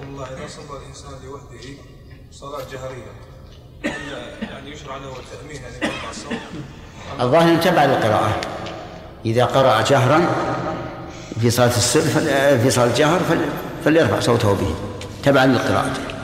الله إذا صلى الإنسان لوحده صلاة جهرية يعني يشرع له التأمين يعني يرفع الصوت؟ الظاهر يتبع القراءة. إذا قرأ جهرا في صلاة السر في صلاة الجهر فليرفع صوته به تبعا للقراءة.